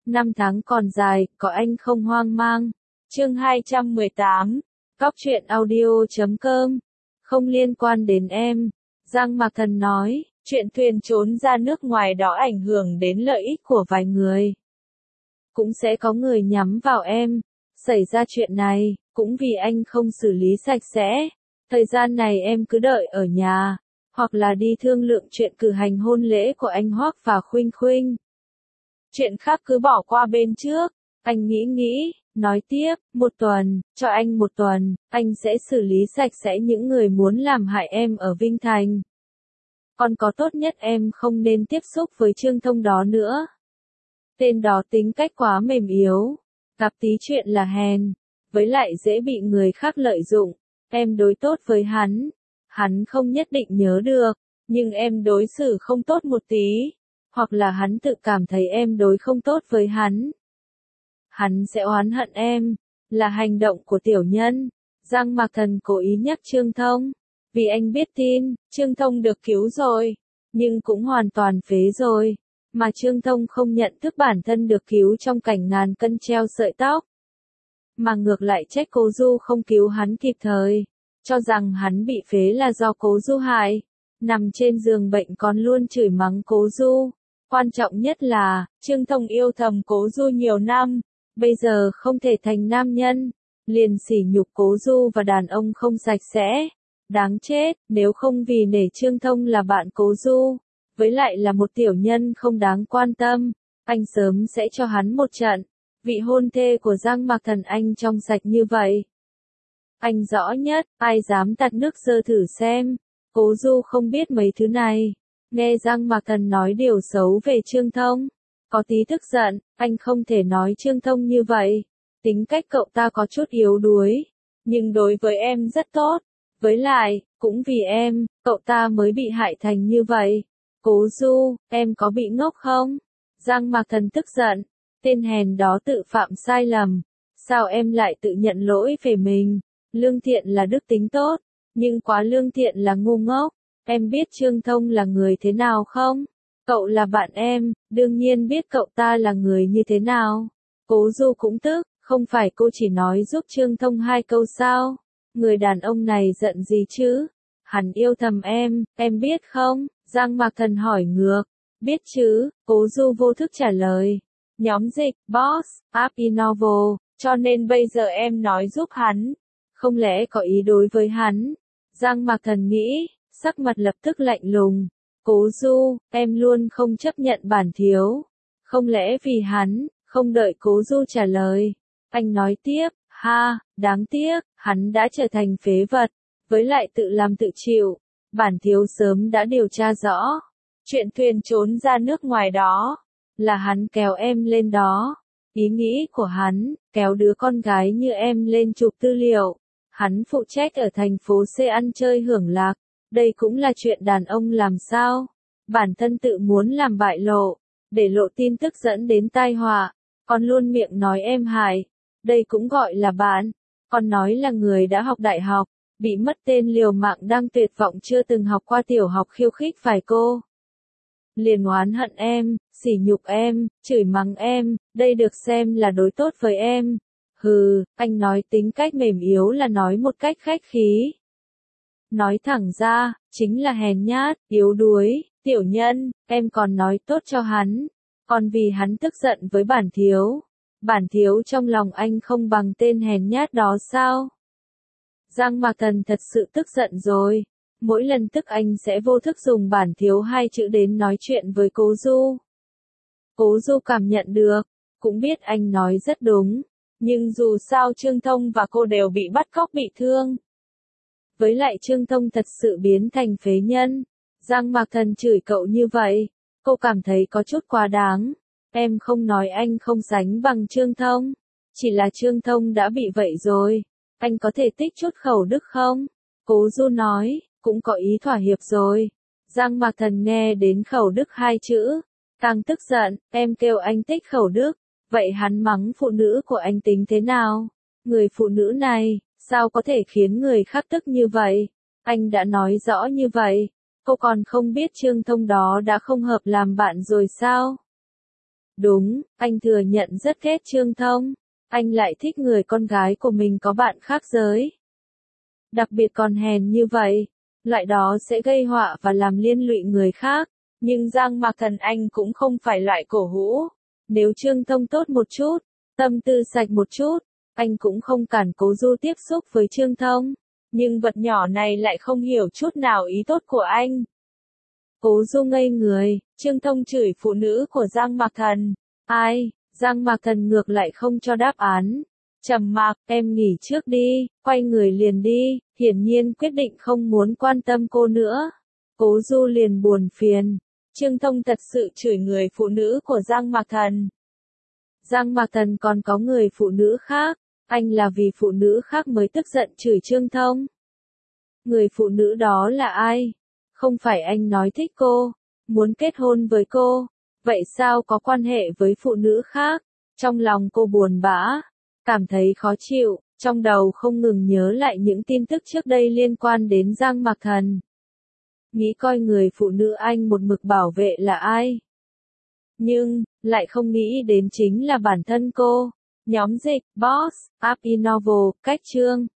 Năm tháng còn dài, có anh không hoang mang. Chương 218. Cóc truyện audio.com. Không liên quan đến em. Giang Mạc Thần nói, chuyện thuyền trốn ra nước ngoài đó ảnh hưởng đến lợi ích của vài người. Cũng sẽ có người nhắm vào em. Xảy ra chuyện này, cũng vì anh không xử lý sạch sẽ. Thời gian này em cứ đợi ở nhà, hoặc là đi thương lượng chuyện cử hành hôn lễ của anh Hoắc và Khuynh Khuynh. Chuyện khác cứ bỏ qua bên trước. Anh nghĩ, nói tiếp, 1 tuần, cho anh 1 tuần, anh sẽ xử lý sạch sẽ những người muốn làm hại em ở Vinh Thành. Còn có tốt nhất em không nên tiếp xúc với Trương Thông đó nữa. Tên đó tính cách quá mềm yếu, gặp tí chuyện là hèn, với lại dễ bị người khác lợi dụng. Em đối tốt với hắn không nhất định nhớ được, nhưng em đối xử không tốt một tí, hoặc là hắn tự cảm thấy em đối không tốt với hắn sẽ oán hận em, là hành động của tiểu nhân. Giang Mạc Thần cố ý nhắc Trương Thông, vì anh biết tin, Trương Thông được cứu rồi, nhưng cũng hoàn toàn phế rồi, mà Trương Thông không nhận thức bản thân được cứu trong cảnh ngàn cân treo sợi tóc, mà ngược lại trách Cố Du không cứu hắn kịp thời, cho rằng hắn bị phế là do Cố Du hại. Nằm trên giường bệnh còn luôn chửi mắng Cố Du. Quan trọng nhất là, Trương Thông yêu thầm Cố Du nhiều năm, bây giờ không thể thành nam nhân, liền sỉ nhục Cố Du và đàn ông không sạch sẽ. Đáng chết, nếu không vì nể Trương Thông là bạn Cố Du, với lại là một tiểu nhân không đáng quan tâm, anh sớm sẽ cho hắn một trận. Vị hôn thê của Giang Mạc Thần anh trong sạch như vậy. Anh rõ nhất, ai dám tạt nước dơ thử xem. Cố Du không biết mấy thứ này. Nghe Giang Mạc Thần nói điều xấu về Trương Thông, có tí tức giận, anh không thể nói Trương Thông như vậy. Tính cách cậu ta có chút yếu đuối, nhưng đối với em rất tốt. Với lại, cũng vì em, cậu ta mới bị hại thành như vậy. Cố Du, em có bị ngốc không? Giang Mạc Thần tức giận, tên hèn đó tự phạm sai lầm. Sao em lại tự nhận lỗi về mình? Lương thiện là đức tính tốt, nhưng quá lương thiện là ngu ngốc. Em biết Trương Thông là người thế nào không? Cậu là bạn em, đương nhiên biết cậu ta là người như thế nào. Cố Du cũng tức, không phải cô chỉ nói giúp Trương Thông 2 câu sao? Người đàn ông này giận gì chứ? Hắn yêu thầm em biết không? Giang Mạc Thần hỏi ngược. Biết chứ, Cố Du vô thức trả lời. Nhóm dịch, boss, Abhinav, cho nên bây giờ em nói giúp hắn. Không lẽ có ý đối với hắn? Giang Mạc Thần nghĩ, sắc mặt lập tức lạnh lùng. Cố Du, em luôn không chấp nhận bản thiếu. Không lẽ vì hắn, không đợi Cố Du trả lời. Anh nói tiếp, ha, đáng tiếc, hắn đã trở thành phế vật, với lại tự làm tự chịu. Bản thiếu sớm đã điều tra rõ. Chuyện thuyền trốn ra nước ngoài đó, là hắn kéo em lên đó. Ý nghĩ của hắn, kéo đứa con gái như em lên chụp tư liệu. Hắn phụ trách ở thành phố C ăn chơi hưởng lạc. Đây cũng là chuyện đàn ông làm sao? Bản thân tự muốn làm bại lộ, để lộ tin tức dẫn đến tai họa, còn luôn miệng nói em hại. Đây cũng gọi là bạn, còn nói là người đã học đại học, bị mất tên liều mạng đang tuyệt vọng chưa từng học qua tiểu học khiêu khích vài cô. Liền oán hận em, sỉ nhục em, chửi mắng em, đây được xem là đối tốt với em. Hừ, anh nói tính cách mềm yếu là nói một cách khách khí. Nói thẳng ra, chính là hèn nhát, yếu đuối, tiểu nhân, em còn nói tốt cho hắn. Còn vì hắn tức giận với bản thiếu. Bản thiếu trong lòng anh không bằng tên hèn nhát đó sao? Giang Mạc Thần thật sự tức giận rồi. Mỗi lần tức anh sẽ vô thức dùng bản thiếu 2 chữ đến nói chuyện với Cố Du. Cố Du cảm nhận được, cũng biết anh nói rất đúng. Nhưng dù sao Trương Thông và cô đều bị bắt cóc bị thương. Với lại Trương Thông thật sự biến thành phế nhân. Giang Mạc Thần chửi cậu như vậy, cô cảm thấy có chút quá đáng. Em không nói anh không sánh bằng Trương Thông, chỉ là Trương Thông đã bị vậy rồi. Anh có thể tích chút khẩu đức không? Cố Du nói, cũng có ý thỏa hiệp rồi. Giang Mạc Thần nghe đến khẩu đức 2 chữ, càng tức giận, em kêu anh tích khẩu đức, vậy hắn mắng phụ nữ của anh tính thế nào? Người phụ nữ này, sao có thể khiến người khác tức như vậy? Anh đã nói rõ như vậy, cô còn không biết Trương Thông đó đã không hợp làm bạn rồi sao? Đúng, anh thừa nhận rất ghét Trương Thông. Anh lại thích người con gái của mình có bạn khác giới. Đặc biệt còn hèn như vậy. Loại đó sẽ gây họa và làm liên lụy người khác. Nhưng Giang Mạc Thần anh cũng không phải loại cổ hủ. Nếu Trương Thông tốt một chút, tâm tư sạch một chút, anh cũng không cản Cố Du tiếp xúc với Trương Thông. Nhưng vật nhỏ này lại không hiểu chút nào ý tốt của anh. Cố Du ngây người, Trương Thông chửi phụ nữ của Giang Mạc Thần. Ai? Giang Mạc Thần ngược lại không cho đáp án. Trầm mặc, em nghỉ trước đi, quay người liền đi, hiển nhiên quyết định không muốn quan tâm cô nữa. Cố Du liền buồn phiền. Trương Thông thật sự chửi người phụ nữ của Giang Mạc Thần. Giang Mạc Thần còn có người phụ nữ khác, anh là vì phụ nữ khác mới tức giận chửi Trương Thông. Người phụ nữ đó là ai? Không phải anh nói thích cô, muốn kết hôn với cô, vậy sao có quan hệ với phụ nữ khác? Trong lòng cô buồn bã, cảm thấy khó chịu, trong đầu không ngừng nhớ lại những tin tức trước đây liên quan đến Giang Mạc Thần. Nghĩ coi người phụ nữ anh một mực bảo vệ là ai. Nhưng, lại không nghĩ đến chính là bản thân cô. Nhóm dịch, Boss, App Innovo, Cách Chương.